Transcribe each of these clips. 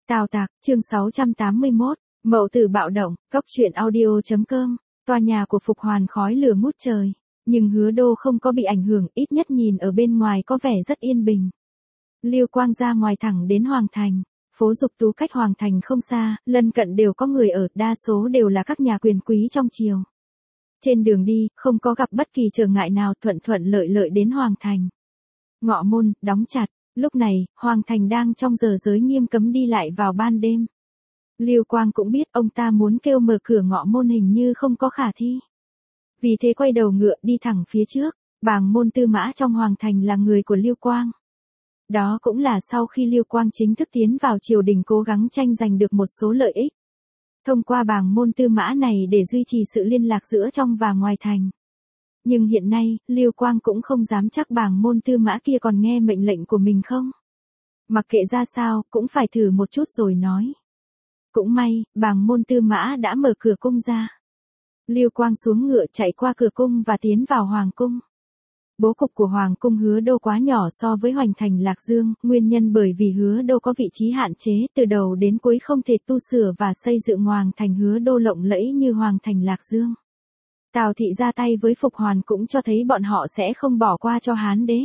Tào Tạc, chương 681, Mậu Tử bạo động, cốc truyện audio.com, tòa nhà của Phục Hoàn khói lửa ngút trời, nhưng Hứa Đô không có bị ảnh hưởng, ít nhất nhìn ở bên ngoài có vẻ rất yên bình. Lưu Quang ra ngoài thẳng đến Hoàng Thành, phố Dục Tú cách Hoàng Thành không xa, lân cận đều có người ở, đa số đều là các nhà quyền quý trong triều. Trên đường đi, không có gặp bất kỳ trở ngại nào, thuận thuận lợi lợi đến Hoàng Thành. Ngọ môn, đóng chặt. Lúc này, Hoàng Thành đang trong giờ giới nghiêm cấm đi lại vào ban đêm. Lưu Quang cũng biết ông ta muốn kêu mở cửa ngọ môn hình như không có khả thi. Vì thế quay đầu ngựa đi thẳng phía trước, bàng môn tư mã trong Hoàng Thành là người của Lưu Quang. Đó cũng là sau khi Lưu Quang chính thức tiến vào triều đình cố gắng tranh giành được một số lợi ích. Thông qua bàng môn tư mã này để duy trì sự liên lạc giữa trong và ngoài thành. Nhưng hiện nay, Lưu Quang cũng không dám chắc bàng môn tư mã kia còn nghe mệnh lệnh của mình không. Mặc kệ ra sao, cũng phải thử một chút rồi nói. Cũng may, bàng môn tư mã đã mở cửa cung ra. Lưu Quang xuống ngựa chạy qua cửa cung và tiến vào Hoàng cung. Bố cục của Hoàng cung Hứa Đô quá nhỏ so với Hoành Thành Lạc Dương, nguyên nhân bởi vì Hứa Đô có vị trí hạn chế, từ đầu đến cuối không thể tu sửa và xây dựng Hoàng Thành Hứa Đô lộng lẫy như Hoàng Thành Lạc Dương. Tào Thị ra tay với Phục Hoàn cũng cho thấy bọn họ sẽ không bỏ qua cho Hán đế.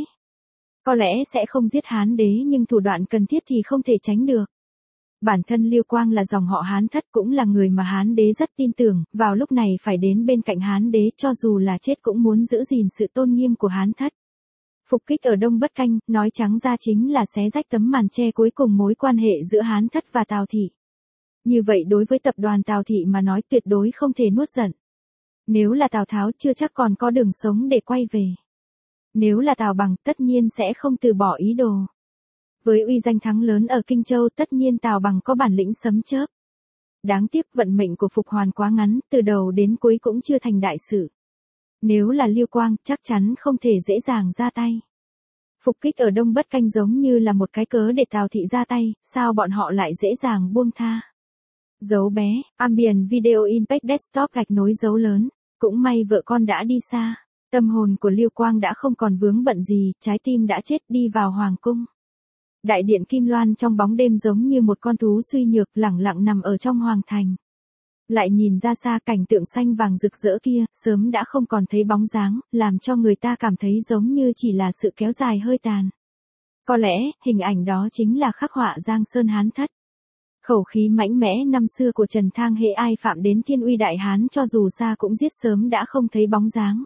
Có lẽ sẽ không giết Hán đế nhưng thủ đoạn cần thiết thì không thể tránh được. Bản thân Lưu Quang là dòng họ Hán Thất cũng là người mà Hán đế rất tin tưởng, vào lúc này phải đến bên cạnh Hán đế cho dù là chết cũng muốn giữ gìn sự tôn nghiêm của Hán Thất. Phục kích ở Đông Bất Canh, nói trắng ra chính là xé rách tấm màn che cuối cùng mối quan hệ giữa Hán Thất và Tào Thị. Như vậy đối với tập đoàn Tào Thị mà nói tuyệt đối không thể nuốt giận. Nếu là Tào Tháo chưa chắc còn có đường sống để quay về. Nếu là Tào Bằng tất nhiên sẽ không từ bỏ ý đồ. Với uy danh thắng lớn ở Kinh Châu tất nhiên Tào Bằng có bản lĩnh sấm chớp. Đáng tiếc vận mệnh của Phục Hoàn quá ngắn, từ đầu đến cuối cũng chưa thành đại sự. Nếu là Lưu Quang chắc chắn không thể dễ dàng ra tay. Phục kích ở Đông Bất Canh giống như là một cái cớ để Tào Thị ra tay, sao bọn họ lại dễ dàng buông tha. Dấu bé, Ambient Video Impact Desktop gạch nối dấu lớn, cũng may vợ con đã đi xa, tâm hồn của Lưu Quang đã không còn vướng bận gì, trái tim đã chết đi vào Hoàng cung. Đại điện Kim Loan trong bóng đêm giống như một con thú suy nhược lẳng lặng nằm ở trong Hoàng Thành. Lại nhìn ra xa cảnh tượng xanh vàng rực rỡ kia, sớm đã không còn thấy bóng dáng, làm cho người ta cảm thấy giống như chỉ là sự kéo dài hơi tàn. Có lẽ, hình ảnh đó chính là khắc họa Giang Sơn Hán Thất. Khẩu khí mãnh mẽ năm xưa của Trần Thang hễ ai phạm đến thiên uy đại Hán cho dù xa cũng giết sớm đã không thấy bóng dáng.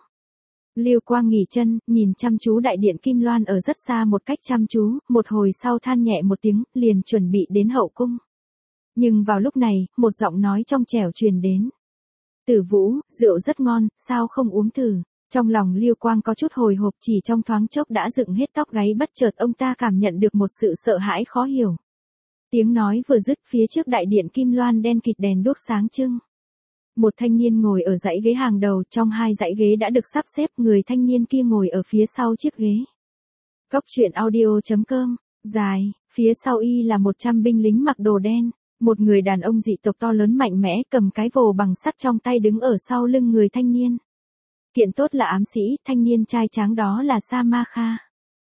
Lưu Quang nghỉ chân, nhìn chăm chú đại điện Kim Loan ở rất xa một cách chăm chú, một hồi sau than nhẹ một tiếng, liền chuẩn bị đến hậu cung. Nhưng vào lúc này, một giọng nói trong trẻo truyền đến. Tử Vũ, rượu rất ngon, sao không uống thử? Trong lòng Lưu Quang có chút hồi hộp chỉ trong thoáng chốc đã dựng hết tóc gáy bất chợt ông ta cảm nhận được một sự sợ hãi khó hiểu. Tiếng nói vừa dứt phía trước đại điện Kim Loan đen kịt đèn đuốc sáng trưng. Một thanh niên ngồi ở dãy ghế hàng đầu, trong hai dãy ghế đã được sắp xếp, người thanh niên kia ngồi ở phía sau chiếc ghế. Cốc truyện audio.com, dài, phía sau y là 100 binh lính mặc đồ đen, một người đàn ông dị tộc to lớn mạnh mẽ cầm cái vồ bằng sắt trong tay đứng ở sau lưng người thanh niên. Kiện tốt là ám sĩ, thanh niên trai tráng đó là Sa Ma Kha.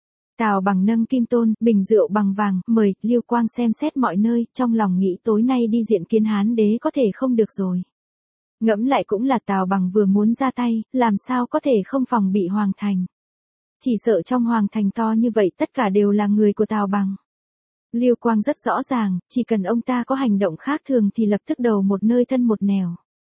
Tào Bằng nâng kim tôn, bình rượu bằng vàng, mời, Lưu Quang xem xét mọi nơi, trong lòng nghĩ tối nay đi diện kiến Hán đế có thể không được rồi. Ngẫm lại cũng là Tào Bằng vừa muốn ra tay, làm sao có thể không phòng bị Hoàng Thành. Chỉ sợ trong Hoàng Thành to như vậy tất cả đều là người của Tào Bằng. Lưu Quang rất rõ ràng, chỉ cần ông ta có hành động khác thường thì lập tức đầu một nơi thân một nẻo.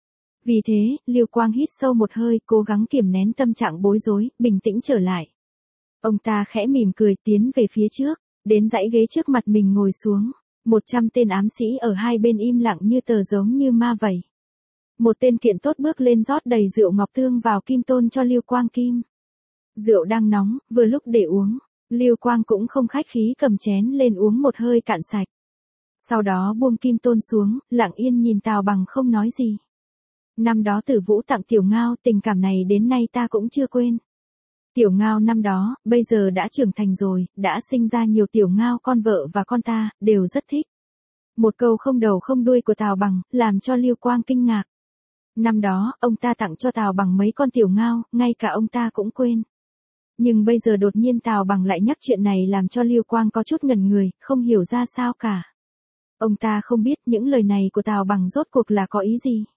Vì thế, Lưu Quang hít sâu một hơi, cố gắng kiềm nén tâm trạng bối rối, bình tĩnh trở lại. Ông ta khẽ mỉm cười tiến về phía trước, đến dãy ghế trước mặt mình ngồi xuống. 100 tên ám sĩ ở hai bên im lặng như tờ giống như ma vậy. Một tên kiện tốt bước lên rót đầy rượu ngọc tương vào kim tôn cho Lưu Quang kim. Rượu đang nóng, vừa lúc để uống. Lưu Quang cũng không khách khí cầm chén lên uống một hơi cạn sạch. Sau đó buông kim tôn xuống, lặng yên nhìn Tào Bằng không nói gì. Năm đó Tử Vũ tặng Tiểu Ngao, tình cảm này đến nay ta cũng chưa quên. Tiểu Ngao năm đó, bây giờ đã trưởng thành rồi, đã sinh ra nhiều Tiểu Ngao con vợ và con ta, đều rất thích. Một câu không đầu không đuôi của Tào Bằng, làm cho Lưu Quang kinh ngạc. Năm đó, ông ta tặng cho Tào Bằng mấy con Tiểu Ngao, ngay cả ông ta cũng quên. Nhưng bây giờ đột nhiên Tào Bằng lại nhắc chuyện này làm cho Lưu Quang có chút ngẩn người, không hiểu ra sao cả. Ông ta không biết những lời này của Tào Bằng rốt cuộc là có ý gì.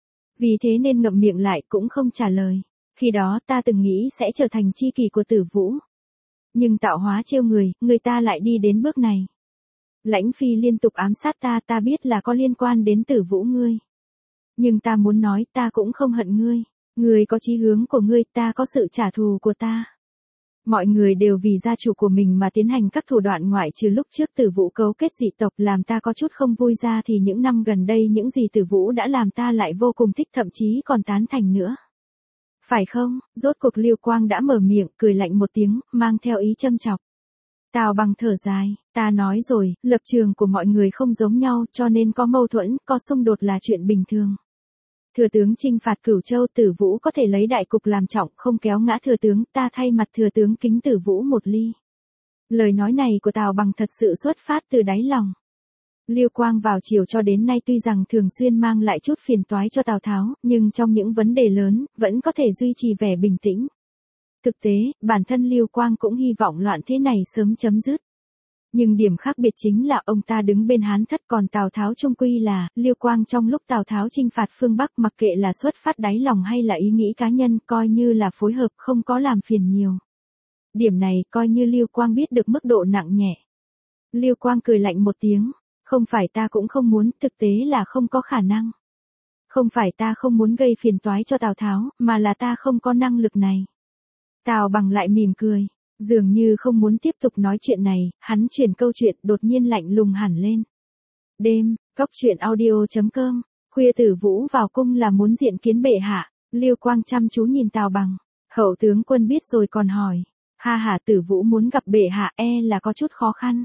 Vì thế nên ngậm miệng lại cũng không trả lời. Khi đó ta từng nghĩ sẽ trở thành tri kỷ của Tử Vũ. Nhưng tạo hóa trêu người ta lại đi đến bước này. Lãnh Phi liên tục ám sát ta biết là có liên quan đến Tử Vũ ngươi. Nhưng ta muốn nói ta cũng không hận ngươi. Ngươi có chí hướng của ngươi, ta có sự trả thù của ta. Mọi người đều vì gia chủ của mình mà tiến hành các thủ đoạn ngoại trừ lúc trước Tử Vũ cấu kết dị tộc làm ta có chút không vui ra thì những năm gần đây những gì Tử Vũ đã làm ta lại vô cùng thích thậm chí còn tán thành nữa. Phải không? Rốt cuộc Lưu Quang đã mở miệng, cười lạnh một tiếng, mang theo ý châm chọc. Tào Bằng thở dài, ta nói rồi, lập trường của mọi người không giống nhau cho nên có mâu thuẫn, có xung đột là chuyện bình thường. Thừa tướng chinh phạt Cửu Châu, Tử Vũ có thể lấy đại cục làm trọng, không kéo ngã thừa tướng, ta thay mặt thừa tướng kính Tử Vũ một ly. Lời nói này của Tào Bằng thật sự xuất phát từ đáy lòng. Lưu Quang vào chiều cho đến nay tuy rằng thường xuyên mang lại chút phiền toái cho Tào Tháo, nhưng trong những vấn đề lớn, vẫn có thể duy trì vẻ bình tĩnh. Thực tế, bản thân Lưu Quang cũng hy vọng loạn thế này sớm chấm dứt. Nhưng điểm khác biệt chính là ông ta đứng bên Hán Thất còn Tào Tháo trung quy là, Lưu Quang trong lúc Tào Tháo chinh phạt phương Bắc mặc kệ là xuất phát đáy lòng hay là ý nghĩ cá nhân coi như là phối hợp không có làm phiền nhiều. Điểm này coi như Lưu Quang biết được mức độ nặng nhẹ. Lưu Quang cười lạnh một tiếng, không phải ta cũng không muốn, thực tế là không có khả năng. Không phải ta không muốn gây phiền toái cho Tào Tháo, mà là ta không có năng lực này. Tào Bằng lại mỉm cười. Dường như không muốn tiếp tục nói chuyện này, hắn chuyển câu chuyện đột nhiên lạnh lùng hẳn lên. Đêm, Cốc truyện audio.com, khuya Tử Vũ vào cung là muốn diện kiến bệ hạ, Lưu Quang chăm chú nhìn Tào Bằng, hậu tướng quân biết rồi còn hỏi, ha hả Tử Vũ muốn gặp bệ hạ là có chút khó khăn.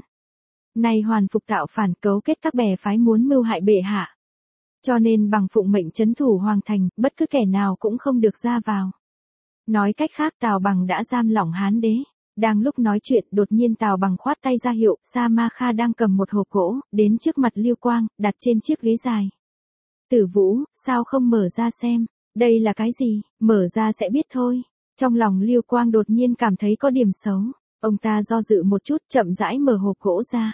Nay Hoàn Phục tạo phản cấu kết các bè phái muốn mưu hại bệ hạ. Cho nên bằng phụng mệnh trấn thủ Hoàng Thành, bất cứ kẻ nào cũng không được ra vào. Nói cách khác Tào Bằng đã giam lỏng Hán đế. Đang lúc nói chuyện đột nhiên Tào Bằng khoát tay ra hiệu, Sa Ma Kha đang cầm một hộp gỗ, đến trước mặt Lưu Quang, đặt trên chiếc ghế dài. Tử Vũ, sao không mở ra xem, đây là cái gì, mở ra sẽ biết thôi. Trong lòng Lưu Quang đột nhiên cảm thấy có điểm xấu, ông ta do dự một chút chậm rãi mở hộp gỗ ra.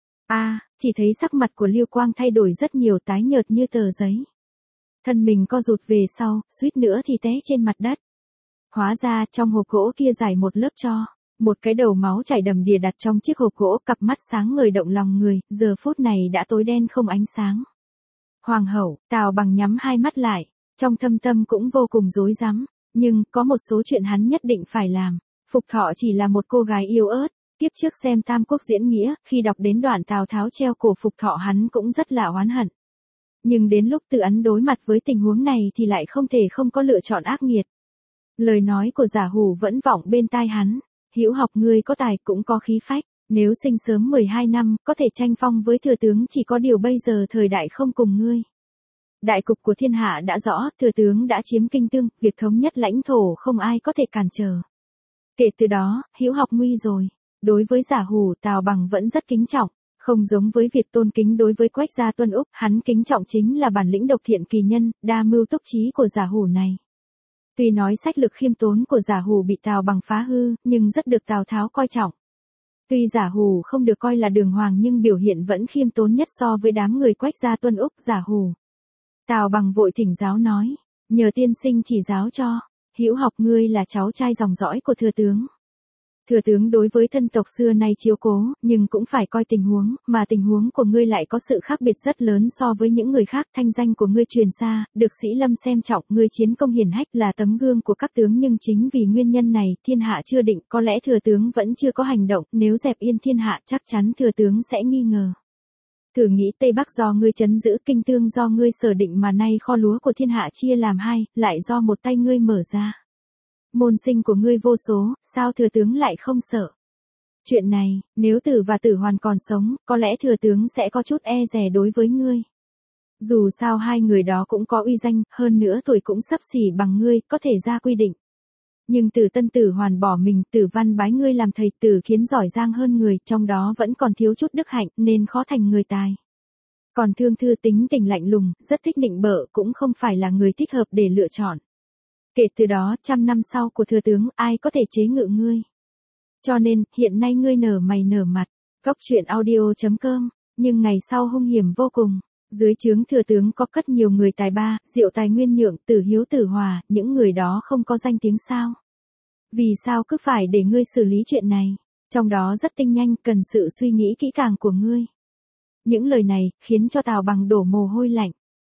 Chỉ thấy sắc mặt của Lưu Quang thay đổi rất nhiều tái nhợt như tờ giấy. Thân mình co rụt về sau, suýt nữa thì té trên mặt đất. Hóa ra trong hộp gỗ kia giải một lớp tro. Một cái đầu máu chảy đầm đìa đặt trong chiếc hộp gỗ, cặp mắt sáng ngời động lòng người, giờ phút này đã tối đen không ánh sáng. Hoàng hậu, Tào Bằng nhắm hai mắt lại, trong thâm tâm cũng vô cùng rối rắm, nhưng có một số chuyện hắn nhất định phải làm. Phục Thọ chỉ là một cô gái yếu ớt, tiếp trước xem Tam Quốc diễn nghĩa, khi đọc đến đoạn Tào Tháo treo cổ Phục Thọ hắn cũng rất là oán hận. Nhưng đến lúc Từ Ấn đối mặt với tình huống này thì lại không thể không có lựa chọn ác nghiệt. Lời nói của Giả Hủ vẫn vọng bên tai hắn. Hữu học ngươi có tài cũng có khí phách, nếu sinh sớm 12 năm, có thể tranh phong với thừa tướng, chỉ có điều bây giờ thời đại không cùng ngươi. Đại cục của thiên hạ đã rõ, thừa tướng đã chiếm kinh tương, việc thống nhất lãnh thổ không ai có thể cản trở. Kể từ đó, hữu học nguy rồi. Đối với Giả Hủ, Tào Bằng vẫn rất kính trọng, không giống với việc tôn kính đối với Quách gia Tuân Úc, hắn kính trọng chính là bản lĩnh độc thiện kỳ nhân, đa mưu túc trí của Giả Hủ này. Tuy nói sách lược khiêm tốn của Giả Hủ bị Tào Bằng phá hư, nhưng rất được Tào Tháo coi trọng. Tuy Giả Hủ không được coi là đường hoàng nhưng biểu hiện vẫn khiêm tốn nhất so với đám người Quách gia Tuân Úc. Giả Hủ. Tào Bằng vội thỉnh giáo nói, nhờ tiên sinh chỉ giáo cho, hữu học ngươi là cháu trai dòng dõi của thừa tướng. Thừa tướng đối với thân tộc xưa nay chiếu cố, nhưng cũng phải coi tình huống, mà tình huống của ngươi lại có sự khác biệt rất lớn so với những người khác. Thanh danh của ngươi truyền xa, được Sĩ Lâm xem trọng, ngươi chiến công hiển hách là tấm gương của các tướng, nhưng chính vì nguyên nhân này, thiên hạ chưa định, có lẽ thừa tướng vẫn chưa có hành động, nếu dẹp yên thiên hạ chắc chắn thừa tướng sẽ nghi ngờ. Thử nghĩ Tây Bắc do ngươi trấn giữ, Kinh Tương do ngươi sở định mà nay kho lúa của thiên hạ chia làm hai, lại do một tay ngươi mở ra. Môn sinh của ngươi vô số, sao thừa tướng lại không sợ? Chuyện này, nếu Tử và Tử Hoàn còn sống, có lẽ thừa tướng sẽ có chút e dè đối với ngươi. Dù sao hai người đó cũng có uy danh, hơn nữa tuổi cũng xấp xỉ bằng ngươi, có thể ra quy định. Nhưng Tử Tân Tử Hoàn bỏ mình, Tử Văn bái ngươi làm thầy, Tử Kiến giỏi giang hơn người, trong đó vẫn còn thiếu chút đức hạnh, nên khó thành người tài. Còn Thương Thư tính tình lạnh lùng, rất thích nịnh bợ, cũng không phải là người thích hợp để lựa chọn. Kể từ đó, 100 năm sau của thừa tướng, ai có thể chế ngự ngươi? Cho nên, hiện nay ngươi nở mày nở mặt. Cốc truyện audio.com Nhưng ngày sau hung hiểm vô cùng. Dưới trướng thừa tướng có cất nhiều người tài ba, diệu tài nguyên nhượng, Tử Hiếu Tử Hòa, những người đó không có danh tiếng sao? Vì sao cứ phải để ngươi xử lý chuyện này? Trong đó rất tinh nhanh, cần sự suy nghĩ kỹ càng của ngươi. Những lời này, khiến cho Tào Bằng đổ mồ hôi lạnh.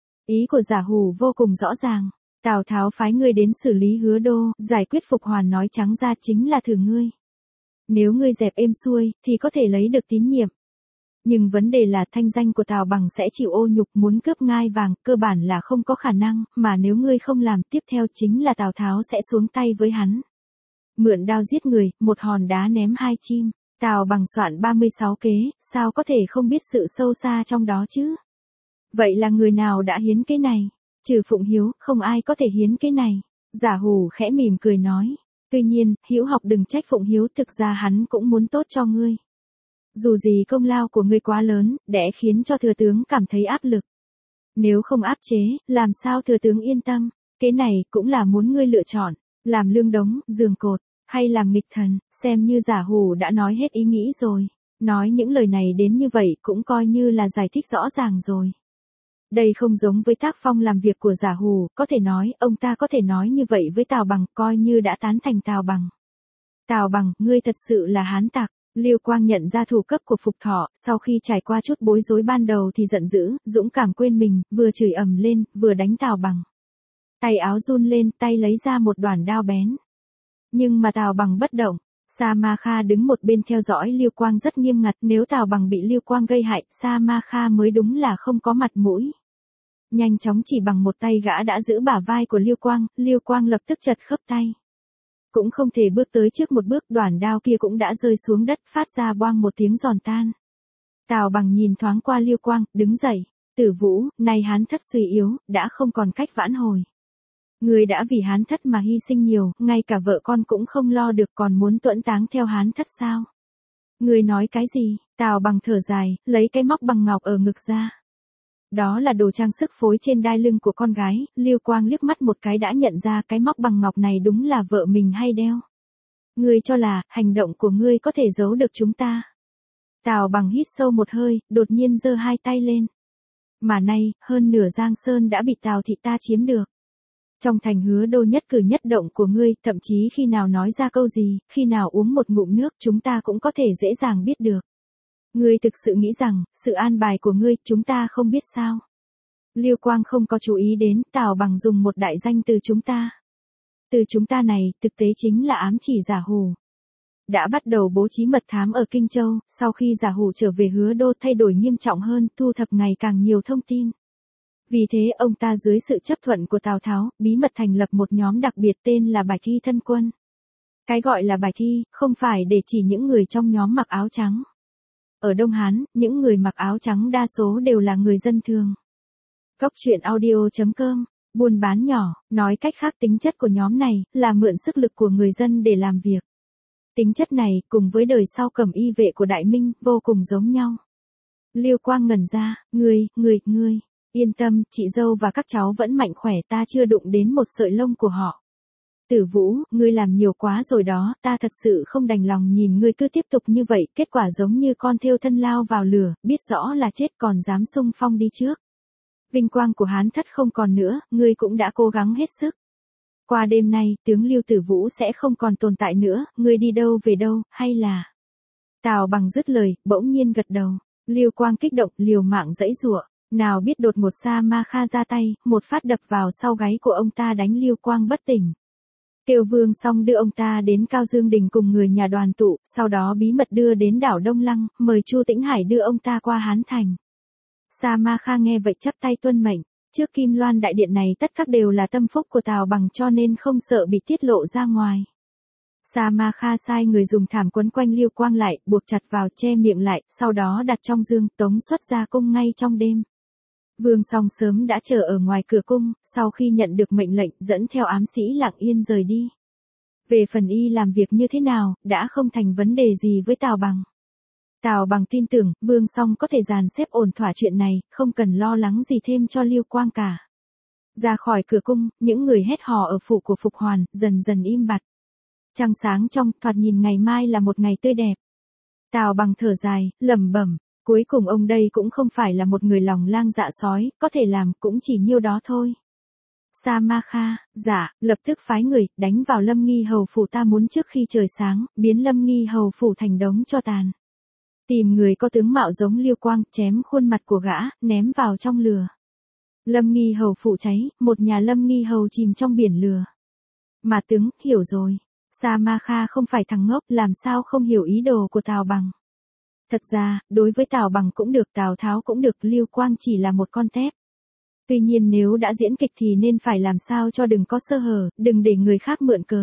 Ý của Giả Hủ vô cùng rõ ràng. Tào Tháo phái ngươi đến xử lý Hứa Đô, giải quyết Phục Hoàn nói trắng ra chính là thử ngươi. Nếu ngươi dẹp êm xuôi, thì có thể lấy được tín nhiệm. Nhưng vấn đề là thanh danh của Tào Bằng sẽ chịu ô nhục, muốn cướp ngai vàng, cơ bản là không có khả năng, mà nếu ngươi không làm, tiếp theo chính là Tào Tháo sẽ xuống tay với hắn. Mượn đao giết người, một hòn đá ném hai chim. Tào Bằng soạn 36 kế, sao có thể không biết sự sâu xa trong đó chứ? Vậy là người nào đã hiến kế này? Trừ Phụng Hiếu, không ai có thể hiến kế này. Giả Hủ khẽ mỉm cười nói. Tuy nhiên, Hữu học đừng trách Phụng Hiếu, thực ra hắn cũng muốn tốt cho ngươi. Dù gì công lao của ngươi quá lớn, để khiến cho thừa tướng cảm thấy áp lực. Nếu không áp chế, làm sao thừa tướng yên tâm? Kế này cũng là muốn ngươi lựa chọn, làm lương đống, giường cột, hay làm nghịch thần, xem như Giả Hủ đã nói hết ý nghĩ rồi. Nói những lời này đến như vậy cũng coi như là giải thích rõ ràng rồi. Đây không giống với tác phong làm việc của Giả Hủ, có thể nói, ông ta có thể nói như vậy với Tào Bằng, coi như đã tán thành Tào Bằng. Tào Bằng, ngươi thật sự là hán tặc. Lưu Quang nhận ra thủ cấp của Phục Thọ, sau khi trải qua chút bối rối ban đầu thì giận dữ, dũng cảm quên mình, vừa chửi ầm lên, vừa đánh Tào Bằng. Tay áo run lên, tay lấy ra một đoản đao bén. Nhưng mà Tào Bằng bất động. Sa Ma Kha đứng một bên theo dõi Lưu Quang rất nghiêm ngặt, nếu Tào Bằng bị Lưu Quang gây hại, Sa Ma Kha mới đúng là không có mặt mũi. Nhanh chóng chỉ bằng một tay gã đã giữ bả vai của Lưu Quang lập tức chật khớp tay. Cũng không thể bước tới trước một bước, đoản đao kia cũng đã rơi xuống đất, phát ra boang một tiếng giòn tan. Tào Bằng nhìn thoáng qua Lưu Quang, đứng dậy. Tử Vũ, nay hán thất suy yếu, đã không còn cách vãn hồi. Người đã vì hán thất mà hy sinh nhiều, ngay cả vợ con cũng không lo được, còn muốn tuẫn táng theo hán thất sao? Người nói cái gì? Tào Bằng thở dài, lấy cái móc bằng ngọc ở ngực ra. Đó là đồ trang sức phối trên đai lưng của con gái. Lưu Quang liếc mắt một cái đã nhận ra cái móc bằng ngọc này đúng là vợ mình hay đeo. Ngươi cho là, hành động của ngươi có thể giấu được chúng ta. Tào Bằng hít sâu một hơi, đột nhiên giơ hai tay lên. Mà nay, hơn nửa Giang Sơn đã bị Tào thị ta chiếm được. Trong thành Hứa Đô nhất cử nhất động của ngươi, thậm chí khi nào nói ra câu gì, khi nào uống một ngụm nước, chúng ta cũng có thể dễ dàng biết được. Ngươi thực sự nghĩ rằng, sự an bài của ngươi, chúng ta không biết sao? Lưu Quang không có chú ý đến, Tào Bằng dùng một đại danh từ chúng ta. Từ chúng ta này, thực tế chính là ám chỉ Giả Hủ. Đã bắt đầu bố trí mật thám ở Kinh Châu, sau khi Giả Hủ trở về Hứa Đô thay đổi nghiêm trọng hơn, thu thập ngày càng nhiều thông tin. Vì thế ông ta dưới sự chấp thuận của Tào Tháo, bí mật thành lập một nhóm đặc biệt tên là Bài Thi Thân Quân. Cái gọi là bài thi, không phải để chỉ những người trong nhóm mặc áo trắng. Ở Đông Hán, những người mặc áo trắng đa số đều là người dân thường. Góc truyện audio.com, buôn bán nhỏ, nói cách khác tính chất của nhóm này, là mượn sức lực của người dân để làm việc. Tính chất này, cùng với đời sau Cẩm Y vệ của Đại Minh, vô cùng giống nhau. Lưu Quang ngẩn ra, ngươi, yên tâm, chị dâu và các cháu vẫn mạnh khỏe, ta chưa đụng đến một sợi lông của họ. Tử Vũ, ngươi làm nhiều quá rồi đó, ta thật sự không đành lòng nhìn ngươi cứ tiếp tục như vậy, kết quả giống như con thêu thân lao vào lửa, biết rõ là chết còn dám xung phong đi trước. Vinh quang của hán thất không còn nữa, ngươi cũng đã cố gắng hết sức. Qua đêm nay, tướng Lưu Tử Vũ sẽ không còn tồn tại nữa, ngươi đi đâu về đâu, hay là... Tào Bằng dứt lời, bỗng nhiên gật đầu. Lưu Quang kích động, liều mạng giãy giụa. Nào biết đột ngột Sa Ma Kha ra tay, một phát đập vào sau gáy của ông ta đánh Lưu Quang bất tỉnh. Kêu Vương xong đưa ông ta đến Cao Dương Đình cùng người nhà đoàn tụ, sau đó bí mật đưa đến đảo Đông Lăng, mời Chu Tĩnh Hải đưa ông ta qua Hán Thành. Sa Ma Kha nghe vậy chắp tay tuân mệnh, trước Kim Loan đại điện này tất cả đều là tâm phúc của Tào Bằng cho nên không sợ bị tiết lộ ra ngoài. Sa Ma Kha sai người dùng thảm quấn quanh Lưu Quang lại, buộc chặt vào che miệng lại, sau đó đặt trong dương, tống xuất ra cung ngay trong đêm. Vương Song sớm đã chờ ở ngoài cửa cung, sau khi nhận được mệnh lệnh dẫn theo ám sĩ lặng yên rời đi. Về phần y làm việc như thế nào, đã không thành vấn đề gì với Tào Bằng. Tào Bằng tin tưởng, Vương Song có thể dàn xếp ổn thỏa chuyện này, không cần lo lắng gì thêm cho Lưu Quang cả. Ra khỏi cửa cung, những người hét hò ở phủ của Phục Hoàn, dần dần im bặt. Trăng sáng trong, thoạt nhìn ngày mai là một ngày tươi đẹp. Tào Bằng thở dài, lẩm bẩm, Cuối cùng ông đây cũng không phải là một người lòng lang dạ sói, có thể làm cũng chỉ nhiêu đó thôi. Sa Ma Kha, dạ, lập tức phái người, đánh vào Lâm Nghi Hầu phủ, ta muốn trước khi trời sáng, biến Lâm Nghi Hầu phủ thành đống tro tàn. Tìm người có tướng mạo giống Liêu Quang, chém khuôn mặt của gã, ném vào trong lửa. Lâm Nghi Hầu phủ cháy, một nhà Lâm Nghi Hầu chìm trong biển lửa. Mà tướng, hiểu rồi. Sa Ma Kha không phải thằng ngốc, làm sao không hiểu ý đồ của Tào Bằng. Thật ra, đối với Tào Bằng cũng được, Tào Tháo cũng được, Liêu Quang chỉ là một con tép. Tuy nhiên nếu đã diễn kịch thì nên phải làm sao cho đừng có sơ hở, đừng để người khác mượn cớ.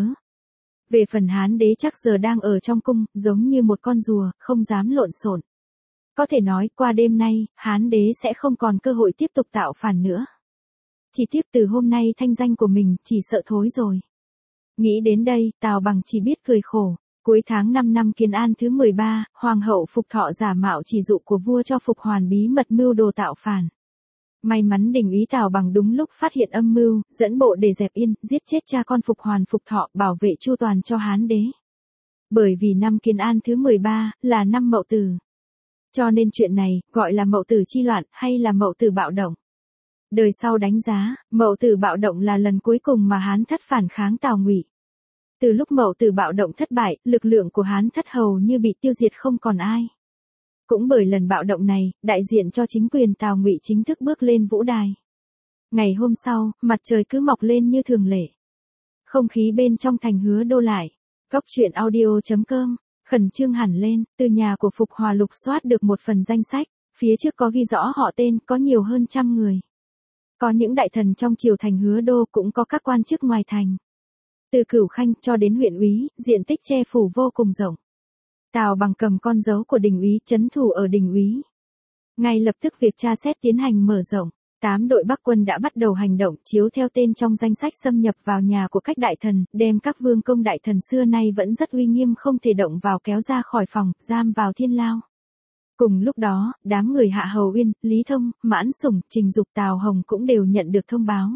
Về phần Hán đế chắc giờ đang ở trong cung, giống như một con rùa, không dám lộn xộn. Có thể nói, qua đêm nay, Hán đế sẽ không còn cơ hội tiếp tục tạo phản nữa. Chỉ tiếc từ hôm nay thanh danh của mình chỉ sợ thối rồi. Nghĩ đến đây, Tào Bằng chỉ biết cười khổ. Cuối tháng 5 năm Kiến An thứ 13, Hoàng hậu Phục Thọ giả mạo chỉ dụ của vua cho Phục Hoàn bí mật mưu đồ tạo phản. May mắn đình úy Tào Bằng đúng lúc phát hiện âm mưu, dẫn bộ để dẹp yên, giết chết cha con Phục Hoàn Phục Thọ, bảo vệ chu toàn cho Hán đế. Bởi vì năm Kiến An thứ 13 là năm Mậu Tử. Cho nên chuyện này gọi là Mậu Tử chi loạn hay là Mậu Tử bạo động. Đời sau đánh giá, Mậu Tử bạo động là lần cuối cùng mà Hán thất phản kháng Tào Ngụy. Từ lúc Mậu Tử bạo động thất bại, lực lượng của Hán thất hầu như bị tiêu diệt không còn ai. Cũng bởi lần bạo động này, đại diện cho chính quyền Tào Ngụy chính thức bước lên vũ đài. Ngày hôm sau, mặt trời cứ mọc lên như thường lệ. Không khí bên trong thành Hứa Đô lại. Góc truyện audio.com, khẩn trương hẳn lên, từ nhà của Phục Hòa lục soát được một phần danh sách, phía trước có ghi rõ họ tên, có nhiều hơn 100 người. Có những đại thần trong triều thành Hứa Đô, cũng có các quan chức ngoài thành. Từ Cửu Khanh cho đến huyện úy, diện tích che phủ vô cùng rộng. Tào Bằng cầm con dấu của đình úy trấn thủ ở đình úy. Ngay lập tức việc tra xét tiến hành mở rộng, 8 đội Bắc quân đã bắt đầu hành động, chiếu theo tên trong danh sách xâm nhập vào nhà của các đại thần, đem các vương công đại thần xưa nay vẫn rất uy nghiêm không thể động vào kéo ra khỏi phòng, giam vào thiên lao. Cùng lúc đó, đám người Hạ Hầu Uyên, Lý Thông, Mãn Sủng, Trình Dục, Tào Hồng cũng đều nhận được thông báo.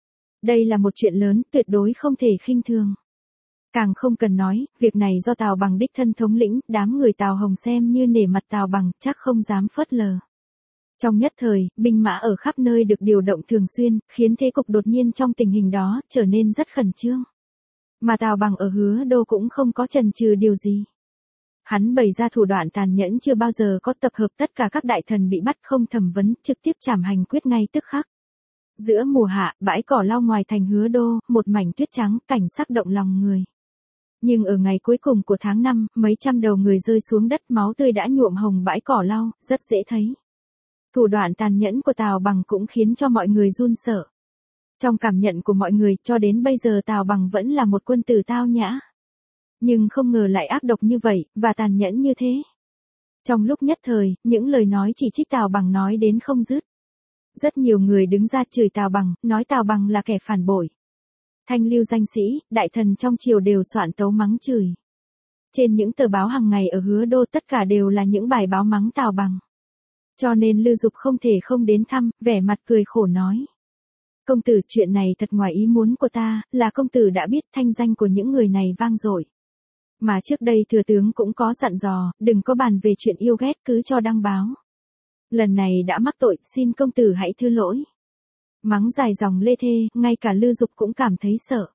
Đây là một chuyện lớn, tuyệt đối không thể khinh thường. Càng không cần nói, việc này do Tào Bằng đích thân thống lĩnh, đám người Tào Hồng xem như nể mặt Tào Bằng, chắc không dám phớt lờ. Trong nhất thời, binh mã ở khắp nơi được điều động thường xuyên, khiến thế cục đột nhiên trong tình hình đó trở nên rất khẩn trương. Mà Tào Bằng ở Hứa Đô cũng không có chần chừ điều gì. Hắn bày ra thủ đoạn tàn nhẫn chưa bao giờ có, tập hợp tất cả các đại thần bị bắt không thẩm vấn, trực tiếp trảm hành quyết ngay tức khắc. Giữa mùa hạ, bãi cỏ lau ngoài thành Hứa Đô, một mảnh tuyết trắng, cảnh sắc động lòng người. Nhưng ở ngày cuối cùng của tháng 5, mấy trăm đầu người rơi xuống đất, máu tươi đã nhuộm hồng bãi cỏ lau, rất dễ thấy. Thủ đoạn tàn nhẫn của Tào Bằng cũng khiến cho mọi người run sợ. Trong cảm nhận của mọi người, cho đến bây giờ Tào Bằng vẫn là một quân tử tao nhã. Nhưng không ngờ lại ác độc như vậy, và tàn nhẫn như thế. Trong lúc nhất thời, những lời nói chỉ trích Tào Bằng nói đến không dứt. Rất nhiều người đứng ra chửi Tào Bằng, nói Tào Bằng là kẻ phản bội. Thanh lưu danh sĩ, đại thần trong triều đều soạn tấu mắng chửi. Trên những tờ báo hàng ngày ở Hứa Đô tất cả đều là những bài báo mắng Tào Bằng. Cho nên Lưu Dục không thể không đến thăm, vẻ mặt cười khổ nói. Công tử, chuyện này thật ngoài ý muốn của ta, là công tử đã biết thanh danh của những người này vang dội. Mà trước đây thừa tướng cũng có dặn dò, đừng có bàn về chuyện yêu ghét, cứ cho đăng báo. Lần này đã mắc tội, xin công tử hãy thứ lỗi. Mắng dài dòng lê thê, ngay cả Lưu Dục cũng cảm thấy sợ.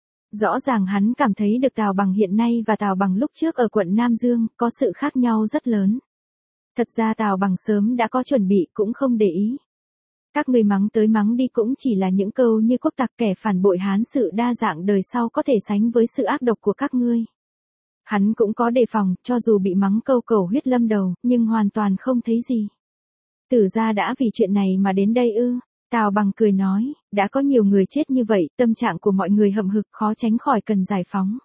Rõ ràng hắn cảm thấy được Tào Bằng hiện nay và Tào Bằng lúc trước ở quận Nam Dương, có sự khác nhau rất lớn. Thật ra Tào Bằng sớm đã có chuẩn bị, cũng không để ý. Các người mắng tới mắng đi cũng chỉ là những câu như quốc tặc, kẻ phản bội Hán, sự đa dạng đời sau có thể sánh với sự ác độc của các ngươi. Hắn cũng có đề phòng, cho dù bị mắng câu cầu huyết lâm đầu, nhưng hoàn toàn không thấy gì. Tử gia đã vì chuyện này mà đến đây ư? Tào Bằng cười nói, đã có nhiều người chết như vậy, tâm trạng của mọi người hậm hực, khó tránh khỏi cần giải phóng.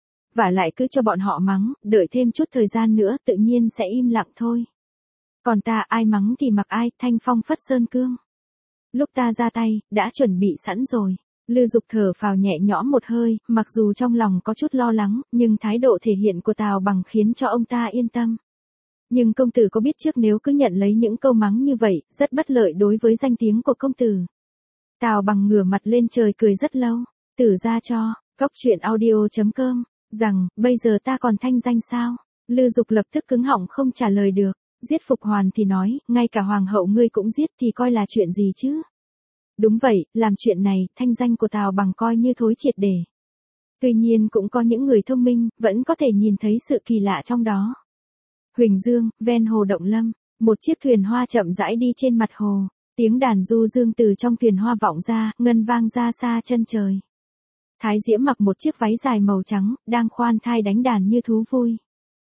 Vả lại cứ cho bọn họ mắng, đợi thêm chút thời gian nữa tự nhiên sẽ im lặng thôi. Còn ta, ai mắng thì mặc ai, thanh phong phất sơn cương. Lúc ta ra tay, đã chuẩn bị sẵn rồi. Lưu Dục thở phào nhẹ nhõm một hơi, mặc dù trong lòng có chút lo lắng, nhưng thái độ thể hiện của Tào Bằng khiến cho ông ta yên tâm. Nhưng công tử có biết trước nếu cứ nhận lấy những câu mắng như vậy, rất bất lợi đối với danh tiếng của công tử. Tào Bằng ngửa mặt lên trời cười rất lâu, tử ra cho, góc truyện audio.com, rằng, bây giờ ta còn thanh danh sao? Lưu Dục lập tức cứng họng không trả lời được. Giết Phục Hoàn thì nói, ngay cả hoàng hậu ngươi cũng giết thì coi là chuyện gì chứ? Đúng vậy, làm chuyện này, thanh danh của Tào Bằng coi như thối triệt để. Tuy nhiên cũng có những người thông minh, vẫn có thể nhìn thấy sự kỳ lạ trong đó. Huỳnh Dương, ven hồ Động Lâm, một chiếc thuyền hoa chậm rãi đi trên mặt hồ, tiếng đàn du dương từ trong thuyền hoa vọng ra, ngân vang ra xa chân trời. Thái Diễm mặc một chiếc váy dài màu trắng, đang khoan thai đánh đàn như thú vui.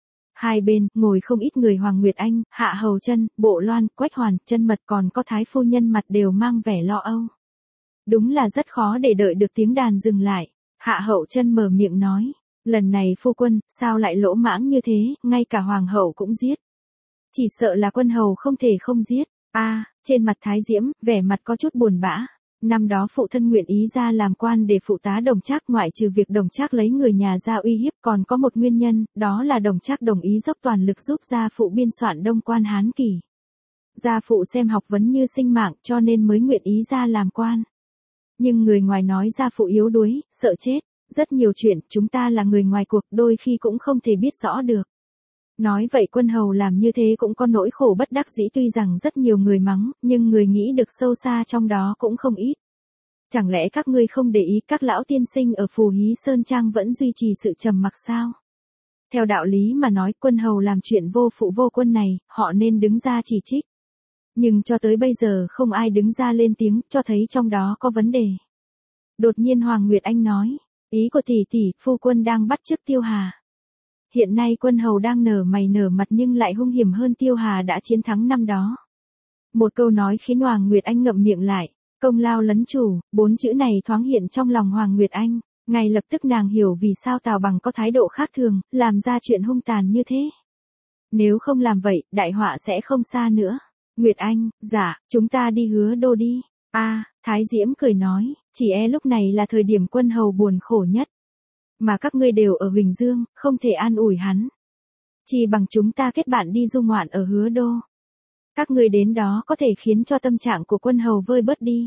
Hai bên, ngồi không ít người Hoàng Nguyệt Anh, Hạ Hầu Chân, Bộ Loan, Quách Hoàn, Chân Mật còn có Thái phu nhân mặt đều mang vẻ lo âu. Đúng là rất khó để đợi được tiếng đàn dừng lại. Hạ Hậu Chân mở miệng nói, lần này phu quân, sao lại lỗ mãng như thế, ngay cả hoàng hậu cũng giết. Chỉ sợ là quân hầu không thể không giết. Trên mặt Thái Diễm, vẻ mặt có chút buồn bã. Năm đó phụ thân nguyện ý ra làm quan để phụ tá Đồng Trác, ngoại trừ việc Đồng Trác lấy người nhà ra uy hiếp, còn có một nguyên nhân, đó là Đồng Trác đồng ý dốc toàn lực giúp gia phụ biên soạn Đông Quan Hán Kỷ. Gia phụ xem học vấn như sinh mạng, cho nên mới nguyện ý ra làm quan. Nhưng người ngoài nói gia phụ yếu đuối, sợ chết. Rất nhiều chuyện, chúng ta là người ngoài cuộc, đôi khi cũng không thể biết rõ được. Nói vậy quân hầu làm như thế cũng có nỗi khổ bất đắc dĩ, tuy rằng rất nhiều người mắng, nhưng người nghĩ được sâu xa trong đó cũng không ít. Chẳng lẽ các ngươi không để ý các lão tiên sinh ở Phù Hí Sơn Trang vẫn duy trì sự trầm mặc sao? Theo đạo lý mà nói, quân hầu làm chuyện vô phụ vô quân này, họ nên đứng ra chỉ trích. Nhưng cho tới bây giờ không ai đứng ra lên tiếng, cho thấy trong đó có vấn đề. Đột nhiên Hoàng Nguyệt Anh nói, ý của tỷ tỷ, phu quân đang bắt chước Tiêu Hà. Hiện nay quân hầu đang nở mày nở mặt nhưng lại hung hiểm hơn Tiêu Hà đã chiến thắng năm đó. Một câu nói khiến Hoàng Nguyệt Anh ngậm miệng lại, công lao lấn chủ, 4 chữ này thoáng hiện trong lòng Hoàng Nguyệt Anh, ngay lập tức nàng hiểu vì sao Tào Bằng có thái độ khác thường, làm ra chuyện hung tàn như thế. Nếu không làm vậy, đại họa sẽ không xa nữa. Nguyệt Anh, dạ, chúng ta đi Hứa Đô đi. Thái Diễm cười nói, chỉ lúc này là thời điểm quân hầu buồn khổ nhất. Mà các ngươi đều ở Huỳnh Dương, không thể an ủi hắn. Chỉ bằng chúng ta kết bạn đi du ngoạn ở Hứa Đô. Các ngươi đến đó có thể khiến cho tâm trạng của quân hầu vơi bớt đi.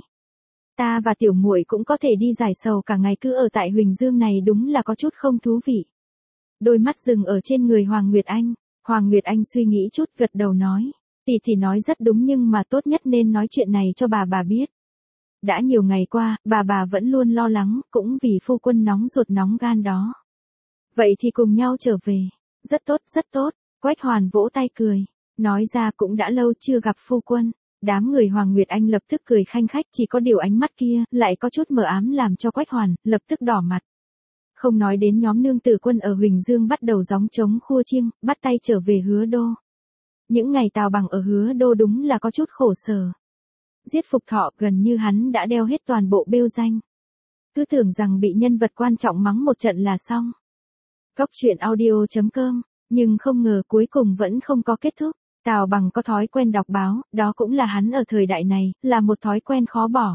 Ta và tiểu muội cũng có thể đi giải sầu, cả ngày cứ ở tại Huỳnh Dương này đúng là có chút không thú vị. Đôi mắt dừng ở trên người Hoàng Nguyệt Anh. Hoàng Nguyệt Anh suy nghĩ chút, gật đầu nói. Tỷ thì nói rất đúng, nhưng mà tốt nhất nên nói chuyện này cho bà biết. Đã nhiều ngày qua, bà vẫn luôn lo lắng, cũng vì phu quân nóng ruột nóng gan đó. Vậy thì cùng nhau trở về. Rất tốt, rất tốt. Quách Hoàn vỗ tay cười. Nói ra cũng đã lâu chưa gặp phu quân. Đám người Hoàng Nguyệt Anh lập tức cười khanh khách, chỉ có điều ánh mắt kia, lại có chút mờ ám làm cho Quách Hoàn, lập tức đỏ mặt. Không nói đến nhóm nương tử quân ở Huỳnh Dương bắt đầu gióng trống khua chiêng, bắt tay trở về Hứa Đô. Những ngày Tào Bằng ở Hứa Đô đúng là có chút khổ sở. Giết Phục Thọ, gần như hắn đã đeo hết toàn bộ bêu danh. Cứ tưởng rằng bị nhân vật quan trọng mắng một trận là xong. Cóc truyện audio.com, nhưng không ngờ cuối cùng vẫn không có kết thúc. Tào Bằng có thói quen đọc báo, đó cũng là hắn ở thời đại này, là một thói quen khó bỏ.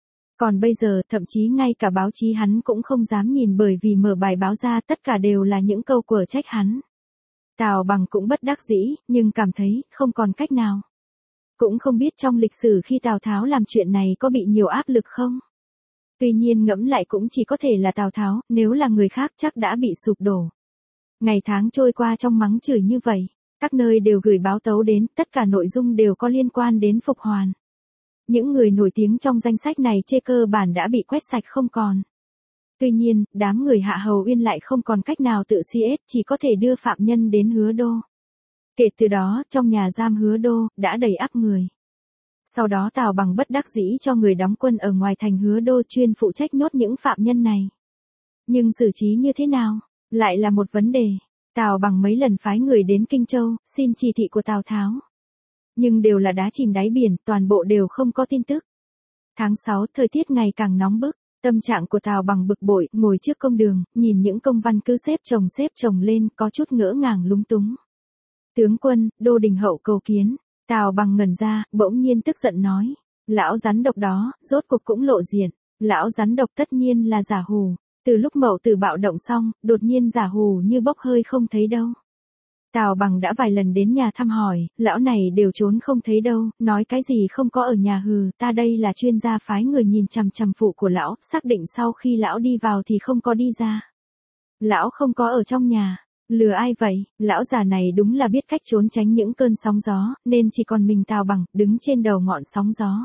Còn bây giờ, thậm chí ngay cả báo chí hắn cũng không dám nhìn, bởi vì mở bài báo ra tất cả đều là những câu quở trách hắn. Tào Bằng cũng bất đắc dĩ, nhưng cảm thấy không còn cách nào. Cũng không biết trong lịch sử khi Tào Tháo làm chuyện này có bị nhiều áp lực không? Tuy nhiên ngẫm lại cũng chỉ có thể là Tào Tháo, nếu là người khác chắc đã bị sụp đổ. Ngày tháng trôi qua trong mắng chửi như vậy, các nơi đều gửi báo tấu đến, tất cả nội dung đều có liên quan đến Phục Hoàn. Những người nổi tiếng trong danh sách này chê cơ bản đã bị quét sạch không còn. Tuy nhiên, đám người Hạ Hầu Uyên lại không còn cách nào tự CS, chỉ có thể đưa phạm nhân đến Hứa Đô. Kể từ đó, trong nhà giam Hứa Đô, đã đầy ắp người. Sau đó Tào Bằng bất đắc dĩ cho người đóng quân ở ngoài thành Hứa Đô chuyên phụ trách nhốt những phạm nhân này. Nhưng xử trí như thế nào, lại là một vấn đề. Tào Bằng mấy lần phái người đến Kinh Châu, xin chỉ thị của Tào Tháo. Nhưng đều là đá chìm đáy biển, toàn bộ đều không có tin tức. Tháng 6, thời tiết ngày càng nóng bức. Tâm trạng của Tào Bằng bực bội, ngồi trước công đường, nhìn những công văn cứ xếp chồng lên, có chút ngỡ ngàng lúng túng. Tướng quân, Đô Đình Hậu cầu kiến. Tào Bằng ngẩn ra, bỗng nhiên tức giận nói. Lão rắn độc đó, rốt cuộc cũng lộ diện. Lão rắn độc tất nhiên là giả hù. Từ lúc Mậu Tử bạo động xong, đột nhiên giả hù như bốc hơi không thấy đâu. Tào Bằng đã vài lần đến nhà thăm hỏi, lão này đều trốn không thấy đâu, nói cái gì không có ở nhà. Hừ, ta đây là chuyên gia phái người nhìn chằm chằm phụ của lão, xác định sau khi lão đi vào thì không có đi ra. Lão không có ở trong nhà. Lừa ai vậy, lão già này đúng là biết cách trốn tránh những cơn sóng gió, nên chỉ còn mình Tào Bằng, đứng trên đầu ngọn sóng gió.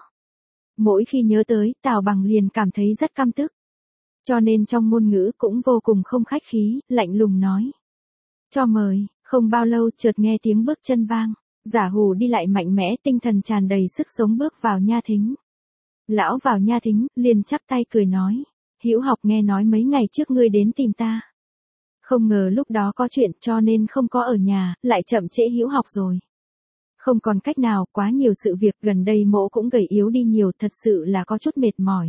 Mỗi khi nhớ tới, Tào Bằng liền cảm thấy rất căm tức. Cho nên trong ngôn ngữ cũng vô cùng không khách khí, lạnh lùng nói. Cho mời, không bao lâu chợt nghe tiếng bước chân vang. Giả Hủ đi lại mạnh mẽ, tinh thần tràn đầy sức sống bước vào nha thính. Lão vào nha thính, liền chắp tay cười nói. Hữu Học nghe nói mấy ngày trước ngươi đến tìm ta. Không ngờ lúc đó có chuyện cho nên không có ở nhà, lại chậm trễ Hữu Học rồi. Không còn cách nào, quá nhiều sự việc, gần đây mỗ cũng gầy yếu đi nhiều, thật sự là có chút mệt mỏi.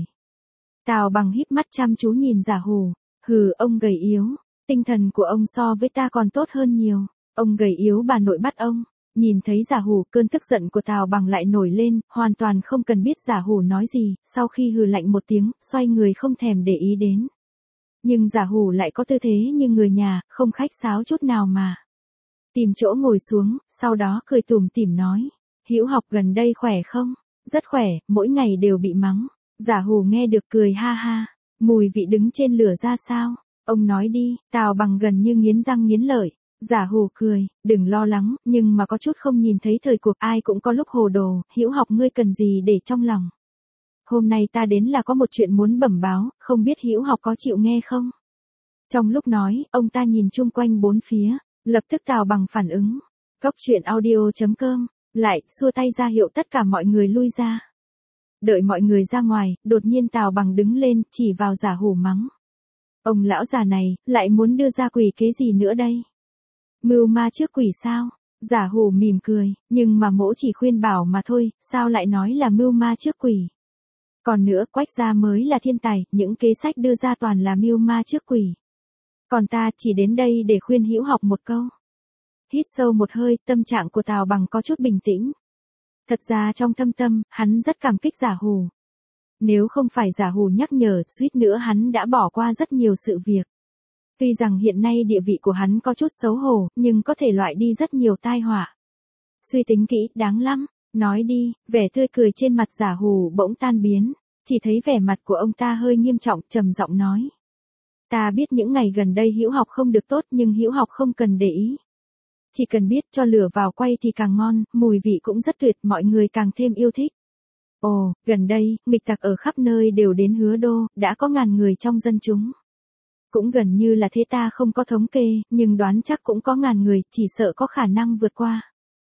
Tào Bằng híp mắt chăm chú nhìn Giả Hủ. Hừ, ông gầy yếu, tinh thần của ông so với ta còn tốt hơn nhiều. Ông gầy yếu bà nội bắt ông. Nhìn thấy Giả Hủ, cơn tức giận của Tào Bằng lại nổi lên, hoàn toàn không cần biết Giả Hủ nói gì, sau khi hừ lạnh một tiếng, xoay người không thèm để ý đến. Nhưng Giả Hủ lại có tư thế như người nhà, không khách sáo chút nào mà. Tìm chỗ ngồi xuống, sau đó cười tủm tỉm nói. Hữu Học gần đây khỏe không? Rất khỏe, mỗi ngày đều bị mắng. Giả Hủ nghe được cười ha ha. Mùi vị đứng trên lửa ra sao? Ông nói đi. Tào Bằng gần như nghiến răng nghiến lợi. Giả Hủ cười, đừng lo lắng, nhưng mà có chút không nhìn thấy thời cuộc, ai cũng có lúc hồ đồ. Hữu Học ngươi cần gì để trong lòng? Hôm nay ta đến là có một chuyện muốn bẩm báo, không biết Hữu Học có chịu nghe không? Trong lúc nói, ông ta nhìn chung quanh bốn phía, lập tức Tào Bằng phản ứng. Cốc truyện audio.com, lại, xua tay ra hiệu tất cả mọi người lui ra. Đợi mọi người ra ngoài, đột nhiên Tào Bằng đứng lên, chỉ vào Giả Hủ mắng. Ông lão già này, lại muốn đưa ra quỷ kế gì nữa đây? Mưu ma trước quỷ sao? Giả Hủ mỉm cười, nhưng mà mỗ chỉ khuyên bảo mà thôi, sao lại nói là mưu ma trước quỷ? Còn nữa, Quách gia mới là thiên tài, những kế sách đưa ra toàn là mưu ma trước quỷ. Còn ta chỉ đến đây để khuyên Hữu Học một câu. Hít sâu một hơi, tâm trạng của Tào Bằng có chút bình tĩnh. Thật ra trong thâm tâm, hắn rất cảm kích Giả Hủ. Nếu không phải Giả Hủ nhắc nhở, suýt nữa hắn đã bỏ qua rất nhiều sự việc. Tuy rằng hiện nay địa vị của hắn có chút xấu hổ, nhưng có thể loại đi rất nhiều tai họa. Suy tính kỹ, đáng lắm. Nói đi, vẻ tươi cười trên mặt Giả Hủ bỗng tan biến. Chỉ thấy vẻ mặt của ông ta hơi nghiêm trọng, trầm giọng nói. Ta biết những ngày gần đây Hữu Học không được tốt, nhưng Hữu Học không cần để ý. Chỉ cần biết cho lửa vào quay thì càng ngon, mùi vị cũng rất tuyệt, mọi người càng thêm yêu thích. Ồ, gần đây, nghịch tặc ở khắp nơi đều đến Hứa Đô, đã có ngàn người trong dân chúng. Cũng gần như là thế, ta không có thống kê, nhưng đoán chắc cũng có ngàn người, chỉ sợ có khả năng vượt qua.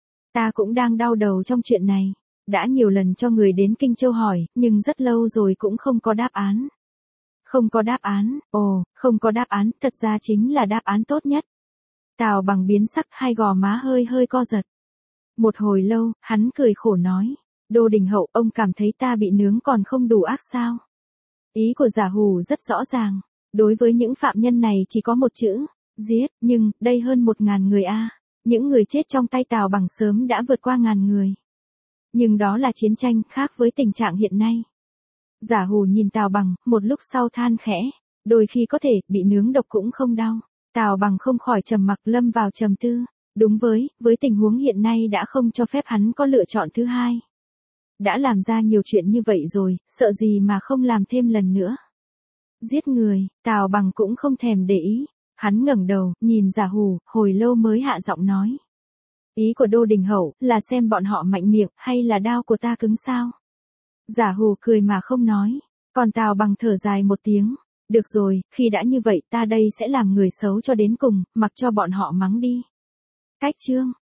Ta cũng đang đau đầu trong chuyện này. Đã nhiều lần cho người đến Kinh Châu hỏi, nhưng rất lâu rồi cũng không có đáp án. Không có đáp án, ồ, không có đáp án, thật ra chính là đáp án tốt nhất. Tào Bằng biến sắc, hai gò má hơi hơi co giật. Một hồi lâu, hắn cười khổ nói. Đô Đình Hậu, ông cảm thấy ta bị nướng còn không đủ ác sao? Ý của Giả Hủ rất rõ ràng. Đối với những phạm nhân này chỉ có một chữ, giết, nhưng, đây hơn 1000 người a. Những người chết trong tay Tào Bằng sớm đã vượt qua 1000 người. Nhưng đó là chiến tranh, khác với tình trạng hiện nay. Giả Hủ nhìn Tào Bằng, một lúc sau than khẽ. Đôi khi có thể, bị nướng độc cũng không đau. Tào Bằng không khỏi trầm mặc, lâm vào trầm tư. Đúng với tình huống hiện nay đã không cho phép hắn có lựa chọn thứ hai. Đã làm ra nhiều chuyện như vậy rồi, sợ gì mà không làm thêm lần nữa. Giết người, Tào Bằng cũng không thèm để ý. Hắn ngẩng đầu, nhìn Giả Hủ, hồi lâu mới hạ giọng nói. Ý của Đô Đình Hậu, là xem bọn họ mạnh miệng, hay là đao của ta cứng sao? Giả Hủ cười mà không nói. Còn Tào Bằng thở dài một tiếng. Được rồi, khi đã như vậy, ta đây sẽ làm người xấu cho đến cùng, mặc cho bọn họ mắng đi. Cách chương.